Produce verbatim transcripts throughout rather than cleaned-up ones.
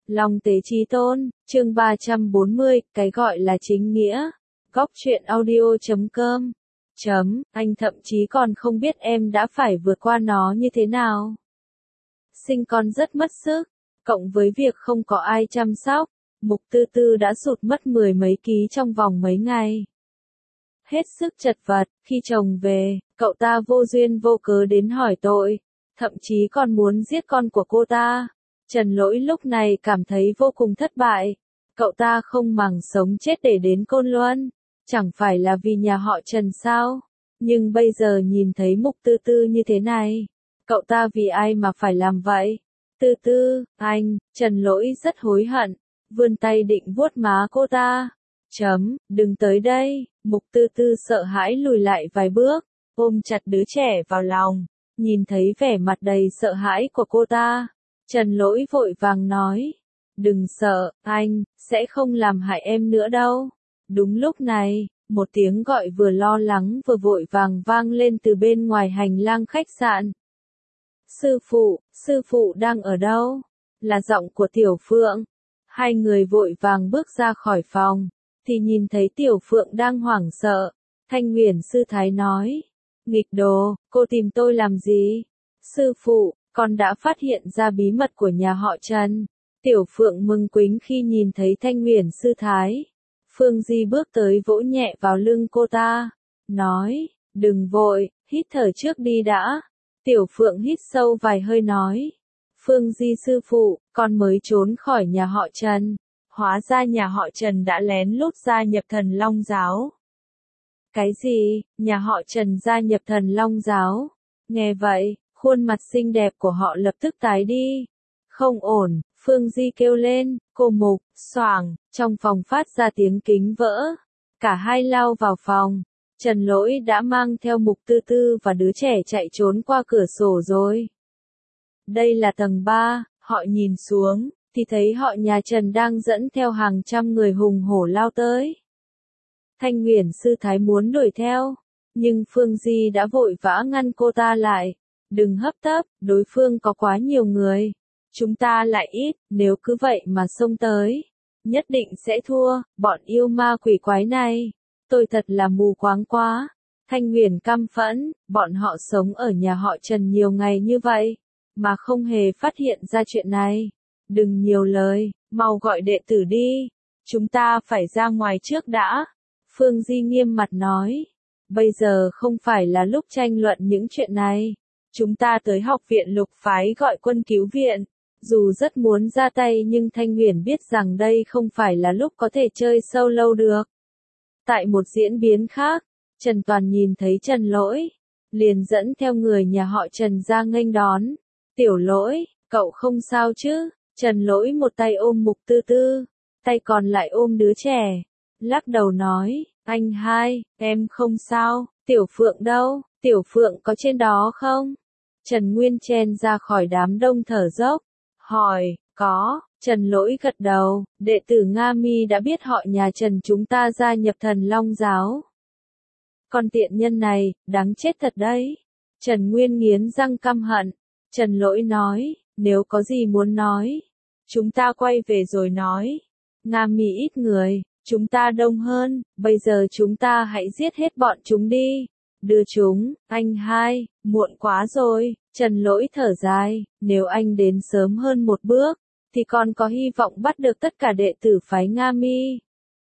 Long tế chí tôn, chương ba trăm bốn mươi, cái gọi là chính nghĩa. Góc truyện audio chấm com. Chấm, anh thậm chí còn không biết em đã phải vượt qua nó như thế nào. Sinh con rất mất sức, cộng với việc không có ai chăm sóc, Mục Tư Tư đã sụt mất mười mấy ký trong vòng mấy ngày. Hết sức chật vật, khi chồng về, cậu ta vô duyên vô cớ đến hỏi tội, thậm chí còn muốn giết con của cô ta. Trần Lỗi lúc này cảm thấy vô cùng thất bại. Cậu ta không màng sống chết để đến Côn Luân. Chẳng phải là vì nhà họ Trần sao? Nhưng bây giờ nhìn thấy Mục Tư Tư như thế này, cậu ta vì ai mà phải làm vậy? Tư Tư, anh, Trần Lỗi rất hối hận, vươn tay định vuốt má cô ta. Chấm, đừng tới đây. Mục Tư Tư sợ hãi lùi lại vài bước, ôm chặt đứa trẻ vào lòng. Nhìn thấy vẻ mặt đầy sợ hãi của cô ta, Trần Lỗi vội vàng nói, đừng sợ, anh, sẽ không làm hại em nữa đâu. Đúng lúc này, một tiếng gọi vừa lo lắng vừa vội vàng vang lên từ bên ngoài hành lang khách sạn. Sư phụ, sư phụ đang ở đâu? Là giọng của Tiểu Phượng. Hai người vội vàng bước ra khỏi phòng, thì nhìn thấy Tiểu Phượng đang hoảng sợ. Thanh Huyền sư thái nói, nghịch đồ, cô tìm tôi làm gì? Sư phụ, con đã phát hiện ra bí mật của nhà họ Trần. Tiểu Phượng mừng quính khi nhìn thấy Thanh Huyền sư thái. Phương Di bước tới vỗ nhẹ vào lưng cô ta, nói, đừng vội, hít thở trước đi đã. Tiểu Phượng hít sâu vài hơi nói, Phương Di sư phụ, con mới trốn khỏi nhà họ Trần. Hóa ra nhà họ Trần đã lén lút gia nhập Thần Long giáo. Cái gì? Nhà họ Trần gia nhập Thần Long giáo? Nghe vậy, khuôn mặt xinh đẹp của họ lập tức tái đi. Không ổn, Phương Di kêu lên, cô Mục, xoảng, trong phòng phát ra tiếng kính vỡ. Cả hai lao vào phòng. Trần Lỗi đã mang theo Mục Tư Tư và đứa trẻ chạy trốn qua cửa sổ rồi. Đây là tầng ba, họ nhìn xuống, thì thấy họ nhà Trần đang dẫn theo hàng trăm người hùng hổ lao tới. Thanh Huyền sư thái muốn đuổi theo, nhưng Phương Di đã vội vã ngăn cô ta lại. Đừng hấp tấp, đối phương có quá nhiều người. Chúng ta lại ít, nếu cứ vậy mà xông tới, nhất định sẽ thua, bọn yêu ma quỷ quái này. Tôi thật là mù quáng quá. Thanh Huyền căm phẫn, bọn họ sống ở nhà họ Trần nhiều ngày như vậy, mà không hề phát hiện ra chuyện này. Đừng nhiều lời, mau gọi đệ tử đi. Chúng ta phải ra ngoài trước đã. Phương Di nghiêm mặt nói, bây giờ không phải là lúc tranh luận những chuyện này. Chúng ta tới học viện Lục phái gọi quân cứu viện. Dù rất muốn ra tay nhưng Thanh Huyền biết rằng đây không phải là lúc có thể chơi sâu lâu được. Tại một diễn biến khác, Trần Toàn nhìn thấy Trần Lỗi, liền dẫn theo người nhà họ Trần ra nghênh đón. Tiểu Lỗi, cậu không sao chứ? Trần Lỗi một tay ôm Mục Tư Tư, tay còn lại ôm đứa trẻ. Lắc đầu nói, anh hai, em không sao. Tiểu Phượng đâu? Tiểu Phượng có trên đó không? Trần Nguyên chen ra khỏi đám đông thở dốc, hỏi, có. Trần Lỗi gật đầu, đệ tử Nga Mi đã biết họ nhà Trần chúng ta gia nhập Thần Long giáo. Con tiện nhân này, đáng chết thật đấy. Trần Nguyên nghiến răng căm hận. Trần Lỗi nói, nếu có gì muốn nói, chúng ta quay về rồi nói. Nga Mi ít người, chúng ta đông hơn, bây giờ chúng ta hãy giết hết bọn chúng đi. Đưa chúng, anh hai, muộn quá rồi. Trần Lỗi thở dài, nếu anh đến sớm hơn một bước, thì còn có hy vọng bắt được tất cả đệ tử phái Nga Mi.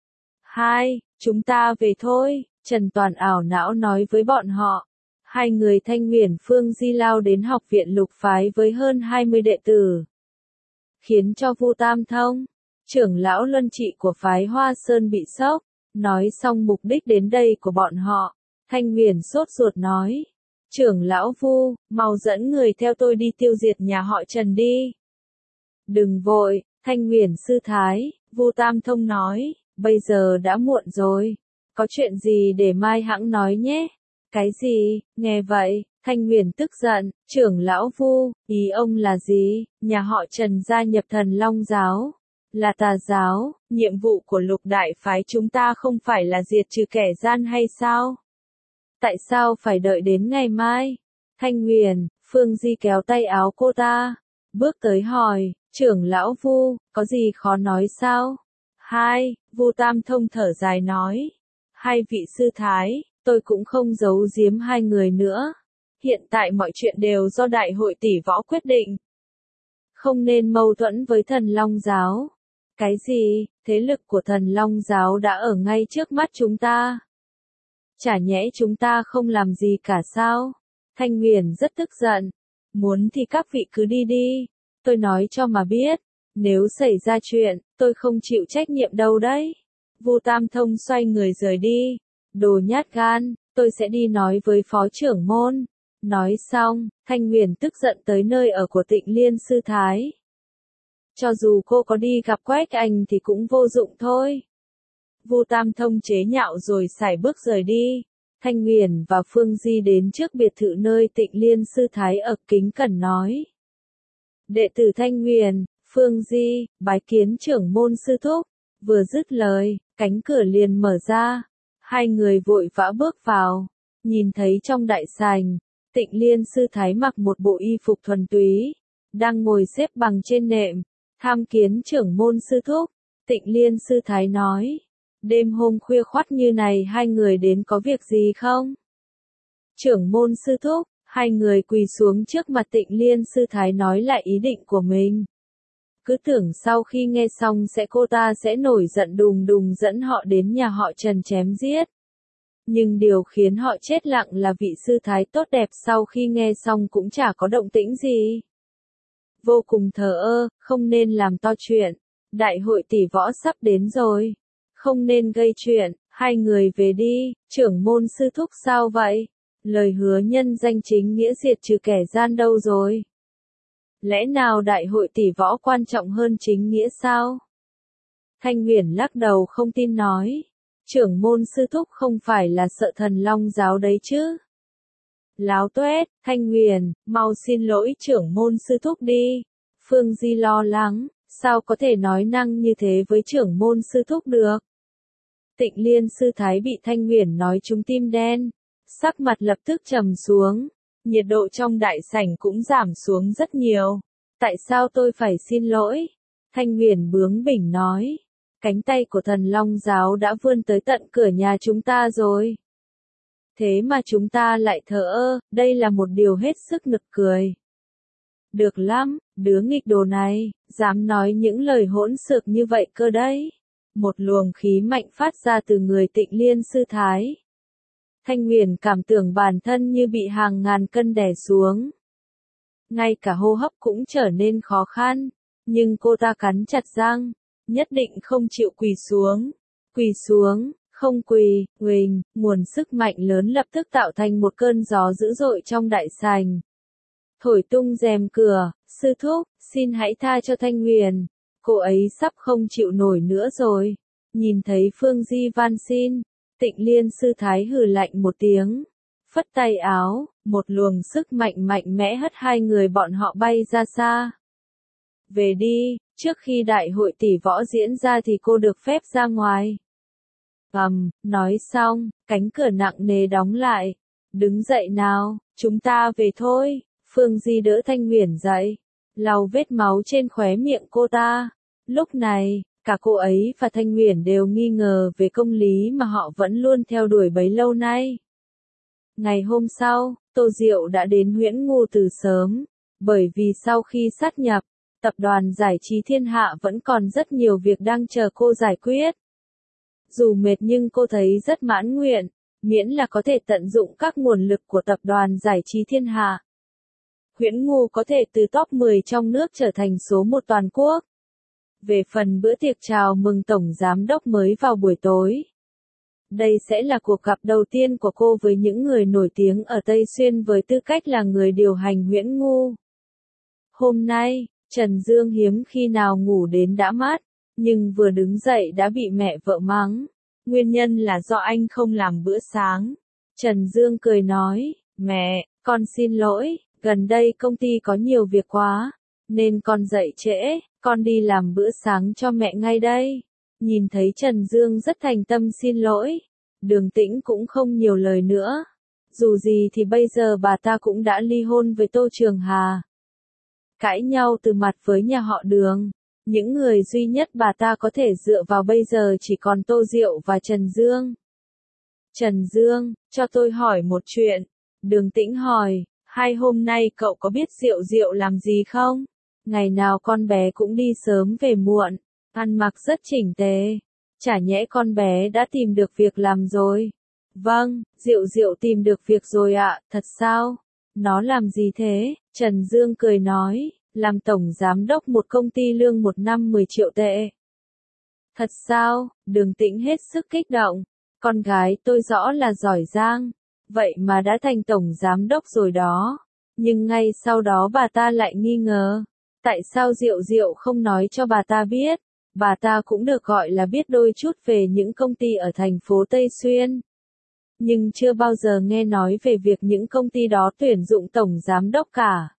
Hai, chúng ta về thôi. Trần Toàn ảo não nói với bọn họ. Hai người Thanh Huyền Phương Di lao đến học viện Lục phái với hơn hai mươi đệ tử. Khiến cho Vu Tam Thông, trưởng lão luân trị của phái Hoa Sơn bị sốc. Nói xong mục đích đến đây của bọn họ, Thanh Huyền sốt ruột nói. Trưởng lão Vu, mau dẫn người theo tôi đi tiêu diệt nhà họ Trần đi. Đừng vội, Thanh Huyền sư thái, Vu Tam Thông nói, bây giờ đã muộn rồi. Có chuyện gì để mai hãng nói nhé. Cái gì? Nghe vậy, Thanh Huyền tức giận, trưởng lão Vu, ý ông là gì? Nhà họ Trần gia nhập Thần Long giáo, là tà giáo, nhiệm vụ của Lục đại phái chúng ta không phải là diệt trừ kẻ gian hay sao? Tại sao phải đợi đến ngày mai? Thanh Huyền, Phương Di kéo tay áo cô ta, bước tới hỏi, Trưởng lão Vu, có gì khó nói sao? Hai, Vu Tam Thông thở dài nói. Hai vị sư thái, tôi cũng không giấu giếm hai người nữa. Hiện tại mọi chuyện đều do đại hội tỷ võ quyết định. Không nên mâu thuẫn với thần Long giáo. Cái gì, thế lực của thần Long giáo đã ở ngay trước mắt chúng ta. Chả nhẽ chúng ta không làm gì cả sao? Thanh Huyền rất tức giận. Muốn thì các vị cứ đi đi. Tôi nói cho mà biết. Nếu xảy ra chuyện, tôi không chịu trách nhiệm đâu đấy. Vu Tam Thông xoay người rời đi. Đồ nhát gan, tôi sẽ đi nói với phó trưởng môn. Nói xong, Thanh Huyền tức giận tới nơi ở của Tịnh Liên sư thái. Cho dù cô có đi gặp Quách Anh thì cũng vô dụng thôi. Vu Tam Thông chế nhạo rồi sải bước rời đi. Thanh Huyền và Phương Di đến trước biệt thự nơi Tịnh Liên sư thái ở, kính cẩn nói. Đệ tử Thanh Huyền, Phương Di, bái kiến trưởng môn sư thúc. Vừa dứt lời, cánh cửa liền mở ra. Hai người vội vã bước vào. Nhìn thấy trong đại sảnh, Tịnh Liên sư thái mặc một bộ y phục thuần túy, đang ngồi xếp bằng trên nệm. Tham kiến trưởng môn sư thúc. Tịnh Liên sư thái nói. Đêm hôm khuya khoắt như này hai người đến có việc gì không? Trưởng môn sư thúc, hai người quỳ xuống trước mặt Tịnh Liên sư thái nói lại ý định của mình. Cứ tưởng sau khi nghe xong sẽ cô ta sẽ nổi giận đùng đùng dẫn họ đến nhà họ Trần chém giết. Nhưng điều khiến họ chết lặng là vị sư thái tốt đẹp sau khi nghe xong cũng chả có động tĩnh gì. Vô cùng thờ ơ, không nên làm to chuyện. Đại hội tỷ võ sắp đến rồi. Không nên gây chuyện, hai người về đi. Trưởng môn sư thúc sao vậy? Lời hứa nhân danh chính nghĩa diệt trừ kẻ gian đâu rồi? Lẽ nào đại hội tỷ võ quan trọng hơn chính nghĩa sao? Thanh Huyền lắc đầu không tin nói. Trưởng môn sư thúc không phải là sợ thần Long giáo đấy chứ? Láo tuét, Thanh Huyền, mau xin lỗi trưởng môn sư thúc đi. Phương Di lo lắng, sao có thể nói năng như thế với trưởng môn sư thúc được? Tịnh Liên sư thái bị Thanh Huyền nói trúng tim đen, sắc mặt lập tức trầm xuống, nhiệt độ trong đại sảnh cũng giảm xuống rất nhiều. Tại sao tôi phải xin lỗi? Thanh Huyền bướng bỉnh nói. Cánh tay của thần Long giáo đã vươn tới tận cửa nhà chúng ta rồi. Thế mà chúng ta lại thờ ơ, đây là một điều hết sức nực cười. Được lắm, đứa nghịch đồ này, dám nói những lời hỗn xược như vậy cơ đấy. Một luồng khí mạnh phát ra từ người Tịnh Liên sư thái. Thanh Huyền cảm tưởng bản thân như bị hàng ngàn cân đè xuống. Ngay cả hô hấp cũng trở nên khó khăn, nhưng cô ta cắn chặt răng, nhất định không chịu quỳ xuống. Quỳ xuống, không quỳ, huỳnh, nguồn sức mạnh lớn lập tức tạo thành một cơn gió dữ dội trong đại sảnh. Thổi tung rèm cửa, sư thúc, xin hãy tha cho Thanh Huyền. Cô ấy sắp không chịu nổi nữa rồi. Nhìn thấy Phương Di van xin, Tịnh Liên sư thái hừ lạnh một tiếng. Phất tay áo, một luồng sức mạnh mạnh mẽ hất hai người bọn họ bay ra xa. Về đi, trước khi đại hội tỷ võ diễn ra thì cô được phép ra ngoài. Ầm, nói xong, cánh cửa nặng nề đóng lại. Đứng dậy nào, chúng ta về thôi. Phương Di đỡ Thanh Huyền dậy, lau vết máu trên khóe miệng cô ta. Lúc này, cả cô ấy và Thanh Huyền đều nghi ngờ về công lý mà họ vẫn luôn theo đuổi bấy lâu nay. Ngày hôm sau, Tô Diệu đã đến Huyễn Ngu từ sớm, bởi vì sau khi sát nhập, tập đoàn giải trí thiên hạ vẫn còn rất nhiều việc đang chờ cô giải quyết. Dù mệt nhưng cô thấy rất mãn nguyện, miễn là có thể tận dụng các nguồn lực của tập đoàn giải trí thiên hạ. Huyễn Ngu có thể từ top mười trong nước trở thành số một toàn quốc. Về phần bữa tiệc chào mừng tổng giám đốc mới vào buổi tối. Đây sẽ là cuộc gặp đầu tiên của cô với những người nổi tiếng ở Tây Xuyên với tư cách là người điều hành Huyễn Ngu. Hôm nay, Trần Dương hiếm khi nào ngủ đến đã mát, nhưng vừa đứng dậy đã bị mẹ vợ mắng. Nguyên nhân là do anh không làm bữa sáng. Trần Dương cười nói, mẹ, con xin lỗi, gần đây công ty có nhiều việc quá, nên con dậy trễ, con đi làm bữa sáng cho mẹ ngay đây. Nhìn thấy Trần Dương rất thành tâm xin lỗi, Đường Tĩnh cũng không nhiều lời nữa. Dù gì thì bây giờ bà ta cũng đã ly hôn với Tô Trường Hà. cãi nhau từ mặt với nhà họ Đường. Những người duy nhất bà ta có thể dựa vào bây giờ chỉ còn Tô Diệu và Trần Dương. Trần Dương, cho tôi hỏi một chuyện. Đường Tĩnh hỏi, hai hôm nay cậu có biết Diệu Diệu làm gì không? Ngày nào con bé cũng đi sớm về muộn, ăn mặc rất chỉnh tề. Chả nhẽ con bé đã tìm được việc làm rồi? Vâng, Diệu Diệu tìm được việc rồi ạ, thật sao? Nó làm gì thế? Trần Dương cười nói, làm tổng giám đốc một công ty lương một năm mười triệu tệ. Thật sao? Đường Tĩnh hết sức kích động. Con gái tôi rõ là giỏi giang, vậy mà đã thành tổng giám đốc rồi đó. Nhưng ngay sau đó bà ta lại nghi ngờ, tại sao Diệu Diệu không nói cho bà ta biết? Bà ta cũng được gọi là biết đôi chút về những công ty ở thành phố Tây Xuyên. Nhưng chưa bao giờ nghe nói về việc những công ty đó tuyển dụng tổng giám đốc cả.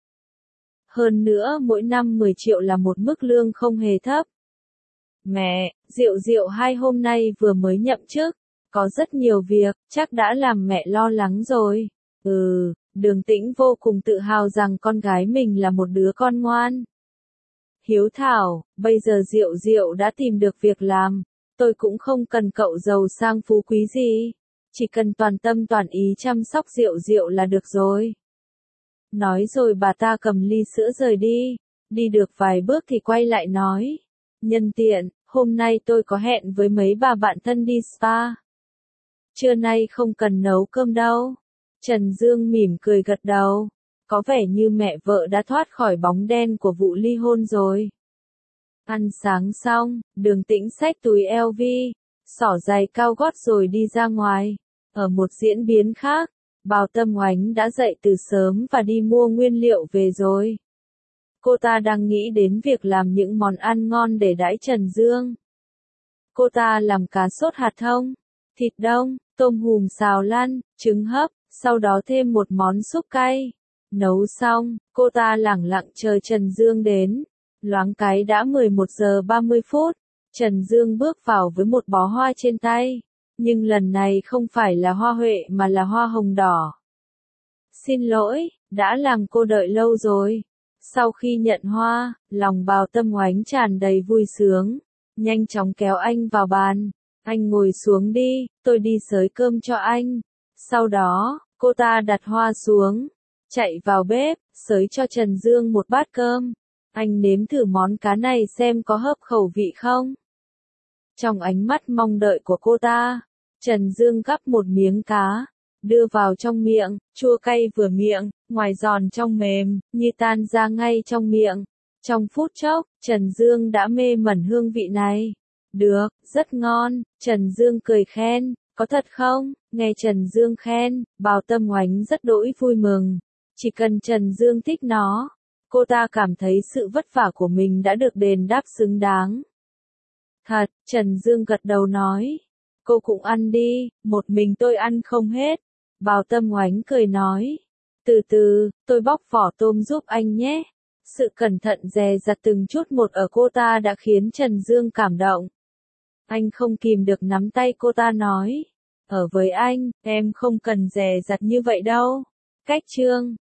Hơn nữa mỗi năm mười triệu là một mức lương không hề thấp. Mẹ, Diệu Diệu hai hôm nay vừa mới nhậm chức, có rất nhiều việc, chắc đã làm mẹ lo lắng rồi. Ừ, Đường Tĩnh vô cùng tự hào rằng con gái mình là một đứa con ngoan. Hiếu thảo, bây giờ Diệu Diệu đã tìm được việc làm, tôi cũng không cần cậu giàu sang phú quý gì, chỉ cần toàn tâm toàn ý chăm sóc Diệu Diệu là được rồi. Nói rồi bà ta cầm ly sữa rời đi, đi được vài bước thì quay lại nói, nhân tiện, hôm nay tôi có hẹn với mấy bà bạn thân đi spa. Trưa nay không cần nấu cơm đâu. Trần Dương mỉm cười gật đầu. Có vẻ như mẹ vợ đã thoát khỏi bóng đen của vụ ly hôn rồi. Ăn sáng xong, Đường Tĩnh xách túi eo vi, xỏ giày cao gót rồi đi ra ngoài. Ở một diễn biến khác, Bào Tâm Oánh đã dậy từ sớm và đi mua nguyên liệu về rồi. Cô ta đang nghĩ đến việc làm những món ăn ngon để đãi Trần Dương. Cô ta làm cá sốt hạt thông, thịt đông, tôm hùm xào lăn, trứng hấp, sau đó thêm một món súp cay. Nấu xong, cô ta lẳng lặng chờ Trần Dương đến. Loáng cái đã mười một giờ ba mươi phút, Trần Dương bước vào với một bó hoa trên tay. Nhưng lần này không phải là hoa huệ mà là hoa hồng đỏ. Xin lỗi, đã làm cô đợi lâu rồi. Sau khi nhận hoa, lòng Bào Tâm Oánh tràn đầy vui sướng. Nhanh chóng kéo anh vào bàn. Anh ngồi xuống đi, tôi đi xới cơm cho anh. Sau đó, cô ta đặt hoa xuống, chạy vào bếp, xới cho Trần Dương một bát cơm. Anh nếm thử món cá này xem có hợp khẩu vị không. Trong ánh mắt mong đợi của cô ta, Trần Dương gắp một miếng cá, đưa vào trong miệng, chua cay vừa miệng, ngoài giòn trong mềm, như tan ra ngay trong miệng. Trong phút chốc, Trần Dương đã mê mẩn hương vị này. Được, rất ngon, Trần Dương cười khen, có thật không? Nghe Trần Dương khen, Bào Tâm Oánh rất đỗi vui mừng. Chỉ cần Trần Dương thích nó, cô ta cảm thấy sự vất vả của mình đã được đền đáp xứng đáng. Thật, Trần Dương gật đầu nói. Cô cũng ăn đi, một mình tôi ăn không hết. Bào Tâm Oánh cười nói. Từ từ, tôi bóc vỏ tôm giúp anh nhé. Sự cẩn thận dè dặt từng chút một ở cô ta đã khiến Trần Dương cảm động. Anh không kìm được nắm tay cô ta nói. Ở với anh, em không cần dè dặt như vậy đâu. Cách chương